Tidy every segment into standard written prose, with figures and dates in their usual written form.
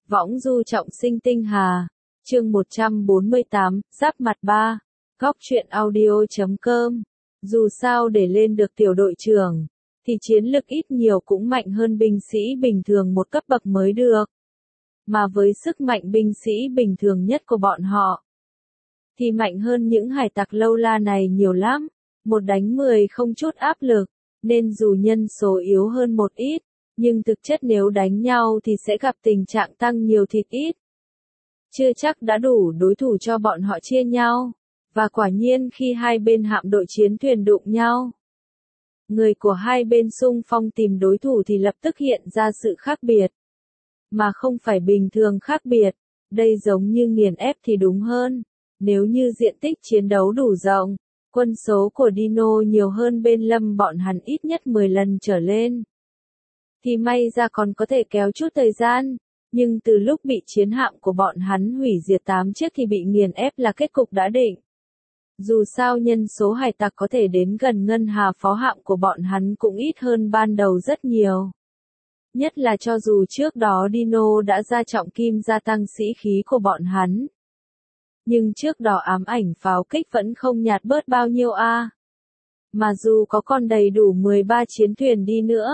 Võng du trọng sinh tinh hà. Chương 148, giáp mặt 3. Góc truyện audio.com. Dù sao để lên được tiểu đội trưởng, thì chiến lực ít nhiều cũng mạnh hơn binh sĩ bình thường một cấp bậc mới được. Mà với sức mạnh binh sĩ bình thường nhất của bọn họ, thì mạnh hơn những hải tặc lâu la này nhiều lắm. Một đánh 10 không chút áp lực, nên dù nhân số yếu hơn một ít, nhưng thực chất nếu đánh nhau thì sẽ gặp tình trạng tăng nhiều thịt ít. Chưa chắc đã đủ đối thủ cho bọn họ chia nhau. Và quả nhiên khi hai bên hạm đội chiến thuyền đụng nhau, người của hai bên xung phong tìm đối thủ thì lập tức hiện ra sự khác biệt. Mà không phải bình thường khác biệt, đây giống như nghiền ép thì đúng hơn. Nếu như diện tích chiến đấu đủ rộng, quân số của Dino nhiều hơn bên Lâm bọn hắn ít nhất 10 lần trở lên, thì may ra còn có thể kéo chút thời gian. Nhưng từ lúc bị chiến hạm của bọn hắn hủy diệt 8 chiếc thì bị nghiền ép là kết cục đã định. Dù sao nhân số hải tặc có thể đến gần ngân hà phó hạm của bọn hắn cũng ít hơn ban đầu rất nhiều. Nhất là cho dù trước đó Dino đã ra trọng kim gia tăng sĩ khí của bọn hắn, nhưng trước đó ám ảnh pháo kích vẫn không nhạt bớt bao nhiêu a. Mà dù có còn đầy đủ 13 chiến thuyền đi nữa,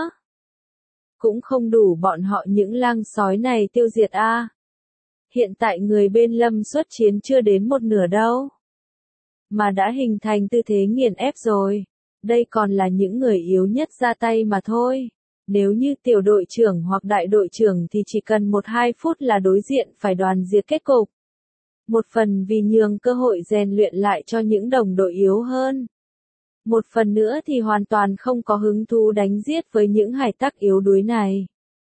cũng không đủ bọn họ những lang sói này tiêu diệt a. Hiện tại người bên Lâm xuất chiến chưa đến một nửa đâu, mà đã hình thành tư thế nghiền ép rồi. Đây còn là những người yếu nhất ra tay mà thôi. Nếu như tiểu đội trưởng hoặc đại đội trưởng thì chỉ cần 1-2 phút là đối diện phải đoàn diệt kết cục. Một phần vì nhường cơ hội rèn luyện lại cho những đồng đội yếu hơn. Một phần nữa thì hoàn toàn không có hứng thú đánh giết với những hải tặc yếu đuối này.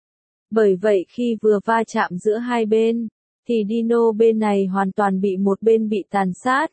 Bởi vậy khi vừa va chạm giữa hai bên, thì Dino bên này hoàn toàn bị một bên bị tàn sát.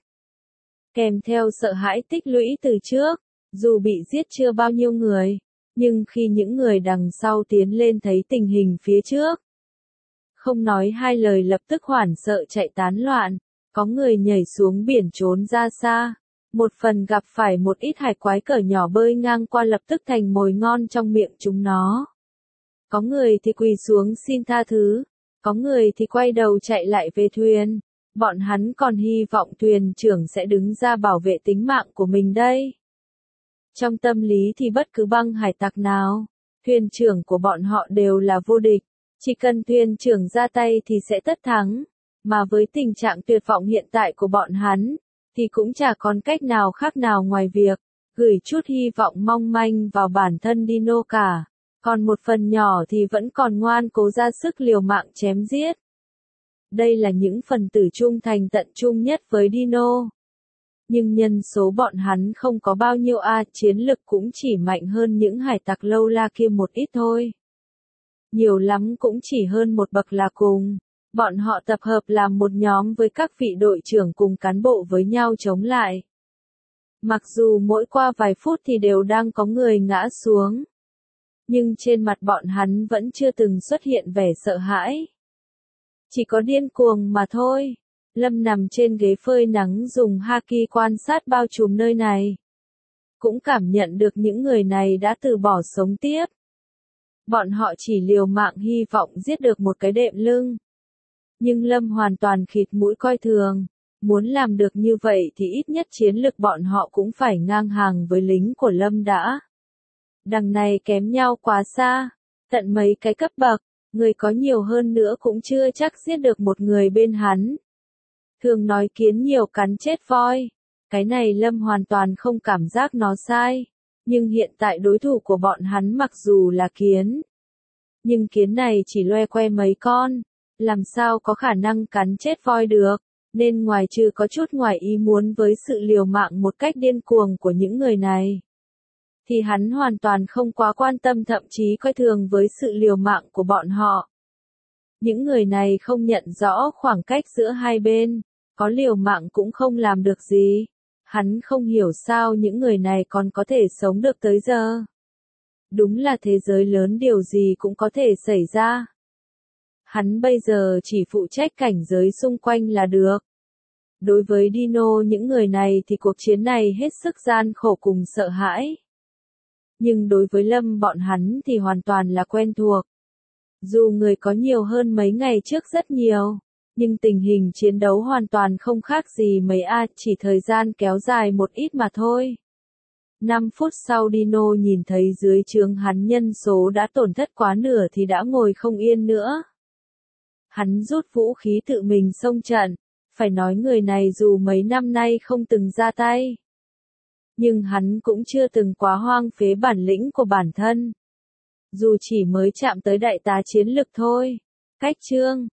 Kèm theo sợ hãi tích lũy từ trước, dù bị giết chưa bao nhiêu người, nhưng khi những người đằng sau tiến lên thấy tình hình phía trước, không nói hai lời lập tức hoảng sợ chạy tán loạn, có người nhảy xuống biển trốn ra xa. Một phần gặp phải một ít hải quái cỡ nhỏ bơi ngang qua lập tức thành mồi ngon trong miệng chúng nó. Có người thì quỳ xuống xin tha thứ, có người thì quay đầu chạy lại về thuyền. Bọn hắn còn hy vọng thuyền trưởng sẽ đứng ra bảo vệ tính mạng của mình đây. Trong tâm lý thì bất cứ băng hải tặc nào, thuyền trưởng của bọn họ đều là vô địch. Chỉ cần thuyền trưởng ra tay thì sẽ tất thắng. Mà với tình trạng tuyệt vọng hiện tại của bọn hắn, thì cũng chả còn cách nào khác nào ngoài việc gửi chút hy vọng mong manh vào bản thân Dino cả. Còn một phần nhỏ thì vẫn còn ngoan cố ra sức liều mạng chém giết. Đây là những phần tử trung thành tận trung nhất với Dino. Nhưng nhân số bọn hắn không có bao nhiêu chiến lực cũng chỉ mạnh hơn những hải tặc lâu la kia một ít thôi. Nhiều lắm cũng chỉ hơn một bậc là cùng. Bọn họ tập hợp làm một nhóm với các vị đội trưởng cùng cán bộ với nhau chống lại. Mặc dù mỗi qua vài phút thì đều đang có người ngã xuống, nhưng trên mặt bọn hắn vẫn chưa từng xuất hiện vẻ sợ hãi. Chỉ có điên cuồng mà thôi. Lâm nằm trên ghế phơi nắng dùng haki quan sát bao trùm nơi này. Cũng cảm nhận được những người này đã từ bỏ sống tiếp. Bọn họ chỉ liều mạng hy vọng giết được một cái đệm lưng. Nhưng Lâm hoàn toàn khịt mũi coi thường. Muốn làm được như vậy thì ít nhất chiến lực bọn họ cũng phải ngang hàng với lính của Lâm đã. Đằng này kém nhau quá xa. Tận mấy cái cấp bậc, người có nhiều hơn nữa cũng chưa chắc giết được một người bên hắn. Thường nói kiến nhiều cắn chết voi. Cái này Lâm hoàn toàn không cảm giác nó sai. Nhưng hiện tại đối thủ của bọn hắn mặc dù là kiến, nhưng kiến này chỉ loe que mấy con. Làm sao có khả năng cắn chết voi được, nên ngoài trừ có chút ngoài ý muốn với sự liều mạng một cách điên cuồng của những người này, thì hắn hoàn toàn không quá quan tâm thậm chí coi thường với sự liều mạng của bọn họ. Những người này không nhận rõ khoảng cách giữa hai bên, có liều mạng cũng không làm được gì. Hắn không hiểu sao những người này còn có thể sống được tới giờ. Đúng là thế giới lớn điều gì cũng có thể xảy ra. Hắn bây giờ chỉ phụ trách cảnh giới xung quanh là được. Đối với Dino những người này thì cuộc chiến này hết sức gian khổ cùng sợ hãi. Nhưng đối với Lâm bọn hắn thì hoàn toàn là quen thuộc. Dù người có nhiều hơn mấy ngày trước rất nhiều, nhưng tình hình chiến đấu hoàn toàn không khác gì mấy chỉ thời gian kéo dài một ít mà thôi. 5 phút sau Dino nhìn thấy dưới trướng hắn nhân số đã tổn thất quá nửa thì đã ngồi không yên nữa. Hắn rút vũ khí tự mình xông trận, phải nói người này dù mấy năm nay không từng ra tay, nhưng hắn cũng chưa từng quá hoang phế bản lĩnh của bản thân. Dù chỉ mới chạm tới đại tá chiến lực thôi. Cách chương